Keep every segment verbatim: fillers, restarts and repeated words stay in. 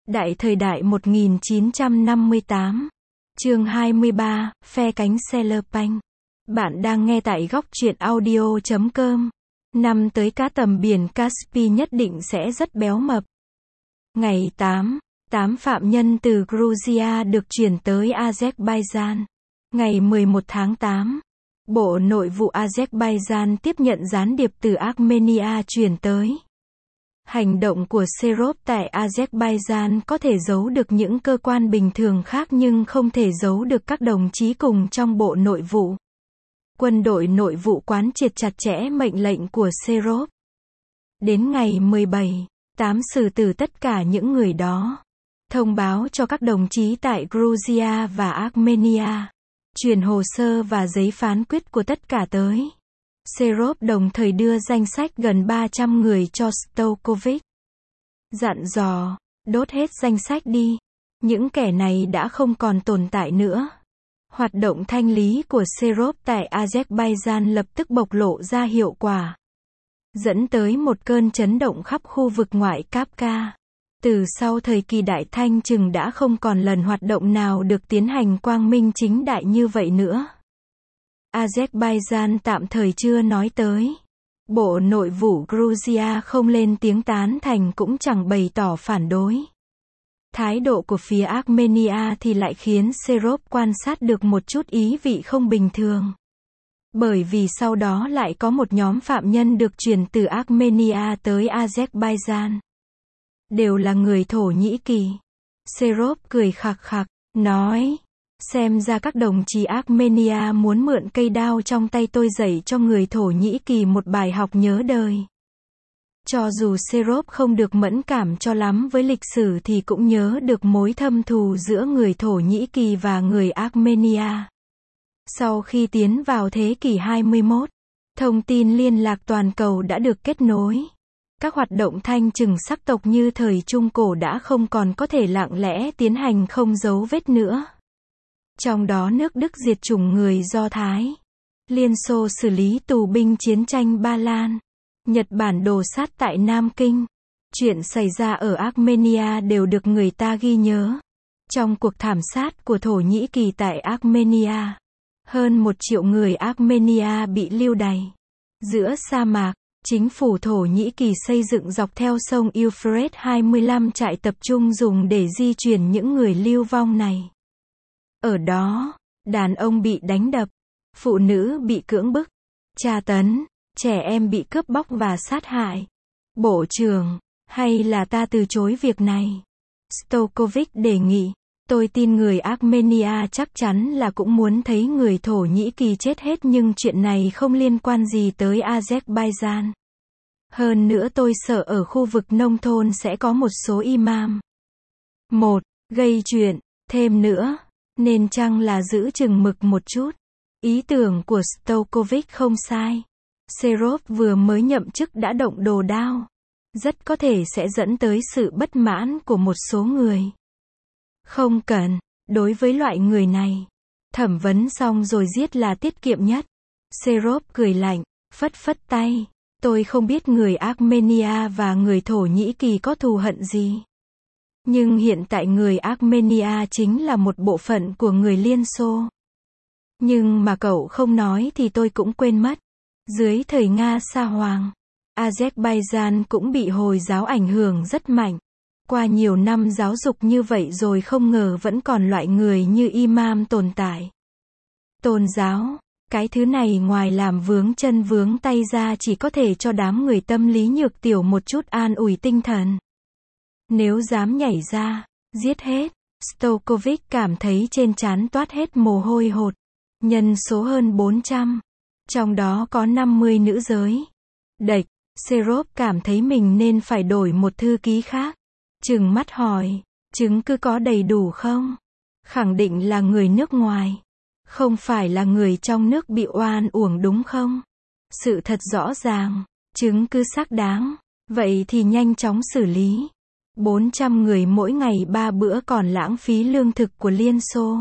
Đại thời đại một nghìn chín trăm năm mươi tám. Chương hai mươi ba, phe cánh Cyberpunk. Bạn đang nghe tại góc truyện audio chấm com. Năm tới cá tầm biển Caspi nhất định sẽ rất béo mập. Ngày tám, tám phạm nhân từ Georgia được chuyển tới Azerbaijan. Ngày mười một tháng tám, Bộ Nội vụ Azerbaijan tiếp nhận gián điệp từ Armenia chuyển tới. Hành động của Serov tại Azerbaijan có thể giấu được những cơ quan bình thường khác nhưng không thể giấu được các đồng chí cùng trong Bộ Nội vụ. Quân đội nội vụ quán triệt chặt chẽ mệnh lệnh của Serov. Đến ngày mười bảy, tám xử tử tất cả những người đó. Thông báo cho các đồng chí tại Georgia và Armenia. Truyền hồ sơ và giấy phán quyết của tất cả tới. Serov đồng thời đưa danh sách gần ba trăm người cho Stokovic. Dặn dò, đốt hết danh sách đi. Những kẻ này đã không còn tồn tại nữa. Hoạt động thanh lý của Serov tại Azerbaijan lập tức bộc lộ ra hiệu quả. Dẫn tới một cơn chấn động khắp khu vực ngoại Kafka. Từ sau thời kỳ Đại Thanh chừng đã không còn lần hoạt động nào được tiến hành quang minh chính đại như vậy nữa. Azerbaijan tạm thời chưa nói tới. Bộ Nội vụ Georgia không lên tiếng tán thành cũng chẳng bày tỏ phản đối. Thái độ của phía Armenia thì lại khiến Serov quan sát được một chút ý vị không bình thường. Bởi vì sau đó lại có một nhóm phạm nhân được chuyển từ Armenia tới Azerbaijan. Đều là người Thổ Nhĩ Kỳ. Serov cười khạc khạc, nói, xem ra các đồng chí Armenia muốn mượn cây đao trong tay tôi dạy cho người Thổ Nhĩ Kỳ một bài học nhớ đời. Cho dù Serov không được mẫn cảm cho lắm với lịch sử thì cũng nhớ được mối thâm thù giữa người Thổ Nhĩ Kỳ và người Armenia. Sau khi tiến vào thế kỷ hai mươi mốt, thông tin liên lạc toàn cầu đã được kết nối. Các hoạt động thanh trừng sắc tộc như thời Trung Cổ đã không còn có thể lặng lẽ tiến hành không dấu vết nữa. Trong đó nước Đức diệt chủng người Do Thái. Liên Xô xử lý tù binh chiến tranh Ba Lan. Nhật Bản đổ sát tại Nam Kinh. Chuyện xảy ra ở Armenia đều được người ta ghi nhớ. Trong cuộc thảm sát của Thổ Nhĩ Kỳ tại Armenia, hơn một triệu người Armenia bị lưu đày. Giữa sa mạc, chính phủ Thổ Nhĩ Kỳ xây dựng dọc theo sông Euphrates hai mươi lăm trại tập trung dùng để di chuyển những người lưu vong này. Ở đó, đàn ông bị đánh đập, phụ nữ bị cưỡng bức, tra tấn, trẻ em bị cướp bóc và sát hại. Bộ trưởng, hay là ta từ chối việc này? Stokovic đề nghị, tôi tin người Armenia chắc chắn là cũng muốn thấy người Thổ Nhĩ Kỳ chết hết nhưng chuyện này không liên quan gì tới Azerbaijan. Hơn nữa tôi sợ ở khu vực nông thôn sẽ có một số imam. Một, gây chuyện, thêm nữa, nên chăng là giữ chừng mực một chút. Ý tưởng của Stokovic không sai. Serov vừa mới nhậm chức đã động đồ đao. Rất có thể sẽ dẫn tới sự bất mãn của một số người. Không cần, đối với loại người này, thẩm vấn xong rồi giết là tiết kiệm nhất. Serov cười lạnh, phất phất tay. Tôi không biết người Armenia và người Thổ Nhĩ Kỳ có thù hận gì. Nhưng hiện tại người Armenia chính là một bộ phận của người Liên Xô. Nhưng mà cậu không nói thì tôi cũng quên mất. Dưới thời Nga Sa Hoàng, Azerbaijan cũng bị Hồi giáo ảnh hưởng rất mạnh. Qua nhiều năm giáo dục như vậy rồi không ngờ vẫn còn loại người như imam tồn tại. Tôn giáo, cái thứ này ngoài làm vướng chân vướng tay ra chỉ có thể cho đám người tâm lý nhược tiểu một chút an ủi tinh thần. Nếu dám nhảy ra, giết hết, Stokovic cảm thấy trên trán toát hết mồ hôi hột. Nhân số hơn bốn trăm, trong đó có năm mươi nữ giới. Đệch, Serov cảm thấy mình nên phải đổi một thư ký khác. Trừng mắt hỏi, chứng cứ có đầy đủ không? Khẳng định là người nước ngoài. Không phải là người trong nước bị oan uổng đúng không? Sự thật rõ ràng, chứng cứ xác đáng. Vậy thì nhanh chóng xử lý. bốn trăm người mỗi ngày ba bữa còn lãng phí lương thực của Liên Xô.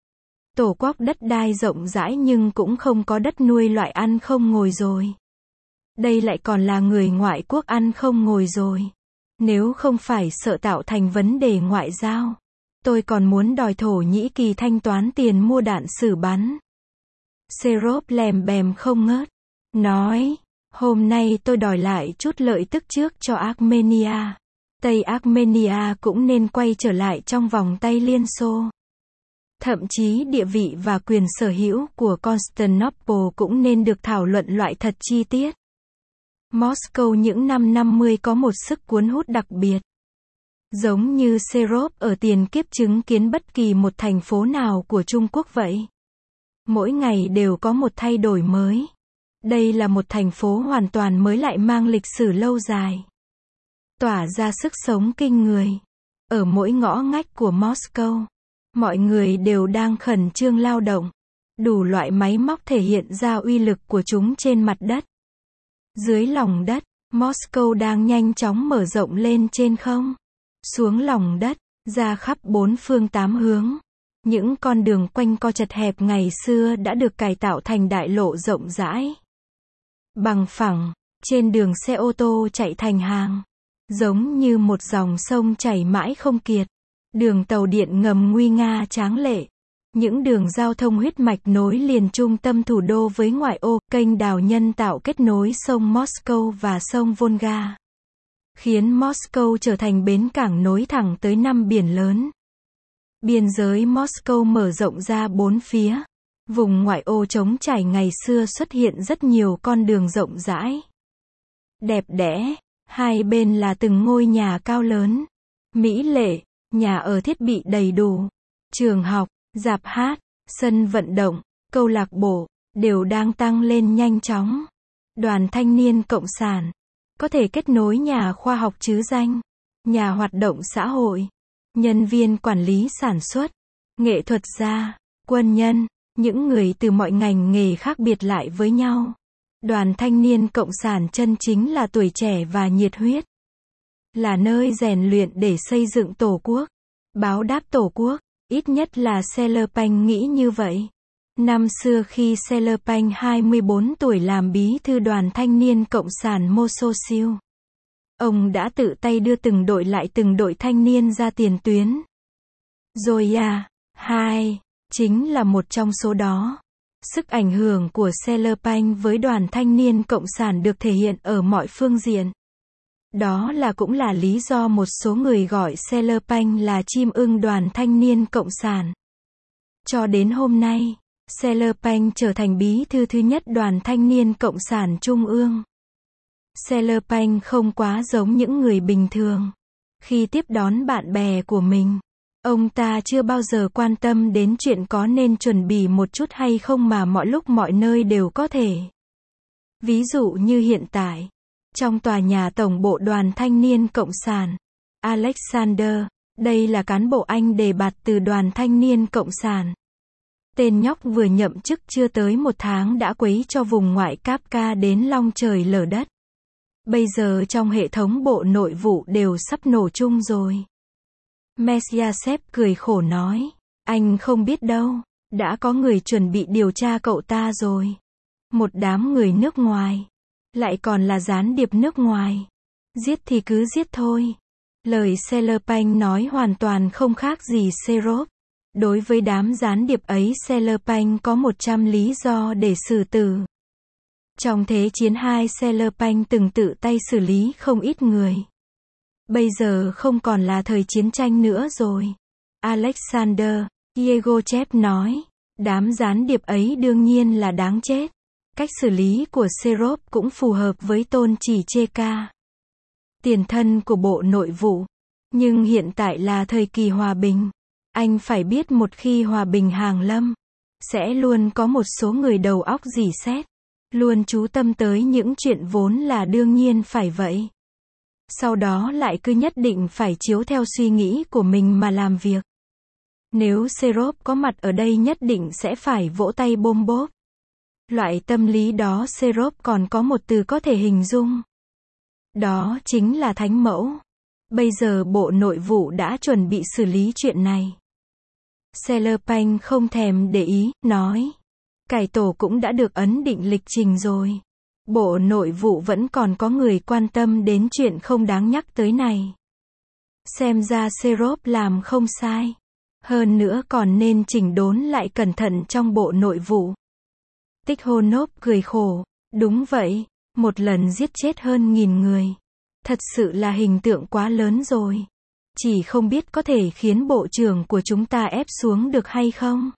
Tổ quốc đất đai rộng rãi nhưng cũng không có đất nuôi loại ăn không ngồi rồi. Đây lại còn là người ngoại quốc ăn không ngồi rồi. Nếu không phải sợ tạo thành vấn đề ngoại giao, tôi còn muốn đòi Thổ Nhĩ Kỳ thanh toán tiền mua đạn sử bắn. Serov lèm bèm không ngớt, nói, hôm nay tôi đòi lại chút lợi tức trước cho Armenia. Tây Armenia cũng nên quay trở lại trong vòng tay Liên Xô. Thậm chí địa vị và quyền sở hữu của Constantinople cũng nên được thảo luận loại thật chi tiết. Moscow những năm năm mươi có một sức cuốn hút đặc biệt. Giống như Serov ở tiền kiếp chứng kiến bất kỳ một thành phố nào của Trung Quốc vậy. Mỗi ngày đều có một thay đổi mới. Đây là một thành phố hoàn toàn mới lại mang lịch sử lâu dài. Tỏa ra sức sống kinh người. Ở mỗi ngõ ngách của Moscow, mọi người đều đang khẩn trương lao động. Đủ loại máy móc thể hiện ra uy lực của chúng trên mặt đất. Dưới lòng đất, Moscow đang nhanh chóng mở rộng lên trên không. Xuống lòng đất, ra khắp bốn phương tám hướng. Những con đường quanh co chật hẹp ngày xưa đã được cải tạo thành đại lộ rộng rãi. Bằng phẳng, trên đường xe ô tô chạy thành hàng. Giống như một dòng sông chảy mãi không kiệt. Đường tàu điện ngầm nguy nga tráng lệ. Những đường giao thông huyết mạch nối liền trung tâm thủ đô với ngoại ô, kênh đào nhân tạo kết nối sông Moscow và sông Volga. Khiến Moscow trở thành bến cảng nối thẳng tới năm biển lớn. Biên giới Moscow mở rộng ra bốn phía. Vùng ngoại ô trống trải ngày xưa xuất hiện rất nhiều con đường rộng rãi. Đẹp đẽ, hai bên là từng ngôi nhà cao lớn. Mỹ lệ, nhà ở thiết bị đầy đủ. Trường học, rạp hát, sân vận động, câu lạc bộ, đều đang tăng lên nhanh chóng. Đoàn Thanh niên Cộng sản, có thể kết nối nhà khoa học trứ danh, nhà hoạt động xã hội, nhân viên quản lý sản xuất, nghệ thuật gia, quân nhân, những người từ mọi ngành nghề khác biệt lại với nhau. Đoàn Thanh niên Cộng sản chân chính là tuổi trẻ và nhiệt huyết. Là nơi rèn luyện để xây dựng Tổ quốc, báo đáp Tổ quốc. Ít nhất là Selerpanh nghĩ như vậy. Năm xưa khi Selerpanh hai mươi bốn tuổi làm bí thư đoàn thanh niên Cộng sản Mososil, ông đã tự tay đưa từng đội lại từng đội thanh niên ra tiền tuyến. Zoya, hai, chính là một trong số đó. Sức ảnh hưởng của Selerpanh với đoàn thanh niên Cộng sản được thể hiện ở mọi phương diện. Đó là cũng là lý do một số người gọi Selerpanh là chim ưng đoàn thanh niên Cộng sản. Cho đến hôm nay, Selerpanh trở thành bí thư thứ nhất đoàn thanh niên Cộng sản Trung ương. Selerpanh không quá giống những người bình thường. Khi tiếp đón bạn bè của mình, ông ta chưa bao giờ quan tâm đến chuyện có nên chuẩn bị một chút hay không mà mọi lúc mọi nơi đều có thể. Ví dụ như hiện tại, trong tòa nhà tổng bộ đoàn thanh niên Cộng sản, Alexander, đây là cán bộ Anh đề bạt từ đoàn thanh niên Cộng sản. Tên nhóc vừa nhậm chức chưa tới một tháng đã quấy cho vùng ngoại Kafka đến long trời lở đất. Bây giờ trong hệ thống bộ nội vụ đều sắp nổ chung rồi. Mesyachev cười khổ nói, anh không biết đâu, đã có người chuẩn bị điều tra cậu ta rồi. Một đám người nước ngoài. Lại còn là gián điệp nước ngoài. Giết thì cứ giết thôi. Lời Selerpanh nói hoàn toàn không khác gì Serov. Đối với đám gián điệp ấy Selerpanh có một trăm lý do để xử tử. Trong Thế chiến hai Selerpanh từng tự tay xử lý không ít người. Bây giờ không còn là thời chiến tranh nữa rồi. Alexander Yegochev nói, đám gián điệp ấy đương nhiên là đáng chết. Cách xử lý của Serov cũng phù hợp với tôn chỉ Cheka, tiền thân của Bộ Nội vụ. Nhưng hiện tại là thời kỳ hòa bình. Anh phải biết một khi hòa bình hàng lâm, sẽ luôn có một số người đầu óc rỉ sét, luôn chú tâm tới những chuyện vốn là đương nhiên phải vậy. Sau đó lại cứ nhất định phải chiếu theo suy nghĩ của mình mà làm việc. Nếu Serov có mặt ở đây nhất định sẽ phải vỗ tay bôm bốp. Loại tâm lý đó Serov còn có một từ có thể hình dung. Đó chính là thánh mẫu. Bây giờ Bộ Nội vụ đã chuẩn bị xử lý chuyện này. Selerpanh không thèm để ý, nói. Cải tổ cũng đã được ấn định lịch trình rồi. Bộ Nội vụ vẫn còn có người quan tâm đến chuyện không đáng nhắc tới này. Xem ra Serov làm không sai. Hơn nữa còn nên chỉnh đốn lại cẩn thận trong Bộ Nội vụ. Tikhonov cười khổ. Đúng vậy, một lần giết chết hơn nghìn người. Thật sự là hình tượng quá lớn rồi. Chỉ không biết có thể khiến bộ trưởng của chúng ta ép xuống được hay không?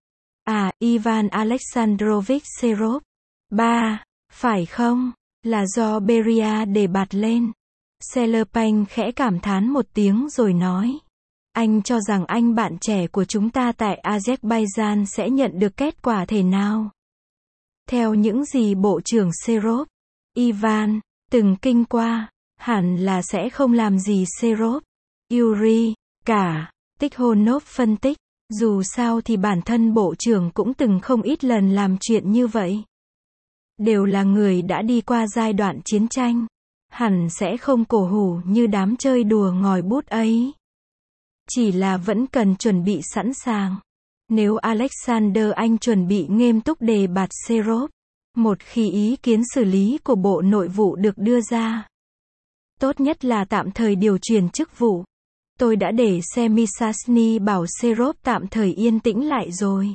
À, Ivan Alexandrovich Serov. Ba, phải không? Là do Beria đề bạt lên. Selepanh khẽ cảm thán một tiếng rồi nói. Anh cho rằng anh bạn trẻ của chúng ta tại Azerbaijan sẽ nhận được kết quả thế nào? Theo những gì Bộ trưởng Serov, Ivan, từng kinh qua, hẳn là sẽ không làm gì Serov, Yuri, cả. Tikhonov phân tích, dù sao thì bản thân Bộ trưởng cũng từng không ít lần làm chuyện như vậy. Đều là người đã đi qua giai đoạn chiến tranh, hẳn sẽ không cổ hủ như đám chơi đùa ngòi bút ấy. Chỉ là vẫn cần chuẩn bị sẵn sàng. Nếu Alexander Anh chuẩn bị nghiêm túc đề bạt Serov, một khi ý kiến xử lý của Bộ Nội vụ được đưa ra, tốt nhất là tạm thời điều chuyển chức vụ. Tôi đã để Semisasny bảo Serov tạm thời yên tĩnh lại rồi.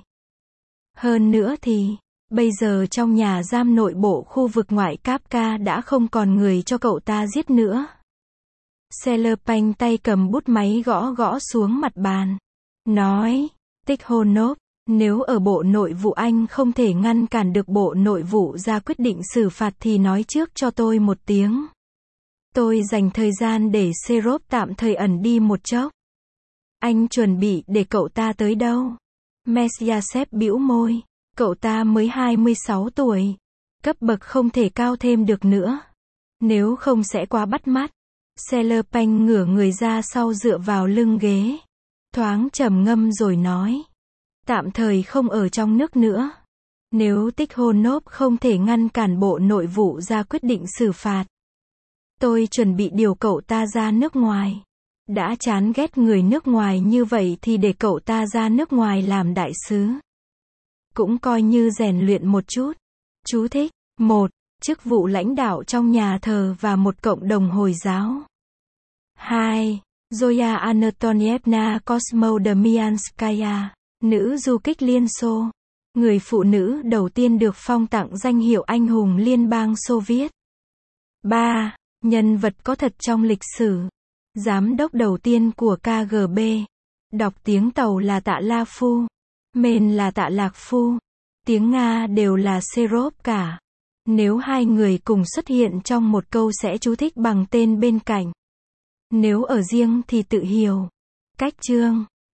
Hơn nữa thì, bây giờ trong nhà giam nội bộ khu vực ngoại Kapka đã không còn người cho cậu ta giết nữa. Selepanh tay cầm bút máy gõ gõ xuống mặt bàn. Nói, Tikhonov, nếu ở Bộ Nội vụ Anh không thể ngăn cản được Bộ Nội vụ ra quyết định xử phạt thì nói trước cho tôi một tiếng. Tôi dành thời gian để Serov tạm thời ẩn đi một chốc. Anh chuẩn bị để cậu ta tới đâu? Mesyachev bĩu môi. Cậu ta mới hai mươi sáu tuổi. Cấp bậc không thể cao thêm được nữa. Nếu không sẽ quá bắt mắt. Selepanh ngửa người ra sau dựa vào lưng ghế. Thoáng trầm ngâm rồi nói. Tạm thời không ở trong nước nữa. Nếu Tikhonov không thể ngăn cản Bộ Nội vụ ra quyết định xử phạt, tôi chuẩn bị điều cậu ta ra nước ngoài. Đã chán ghét người nước ngoài như vậy thì để cậu ta ra nước ngoài làm đại sứ. Cũng coi như rèn luyện một chút. Chú thích. một. Chức vụ lãnh đạo trong nhà thờ và một cộng đồng Hồi giáo. hai. Zoya Anatolievna Kosmodemyanskaya, nữ du kích Liên Xô. Người phụ nữ đầu tiên được phong tặng danh hiệu anh hùng Liên bang Xô Viết. ba. Nhân vật có thật trong lịch sử. Giám đốc đầu tiên của K G B. Đọc tiếng Tàu là Tạ La Phu. Mền là Tạ Lạc Phu. Tiếng Nga đều là Serov cả. Nếu hai người cùng xuất hiện trong một câu sẽ chú thích bằng tên bên cạnh. Nếu ở riêng thì tự hiểu. Cách chương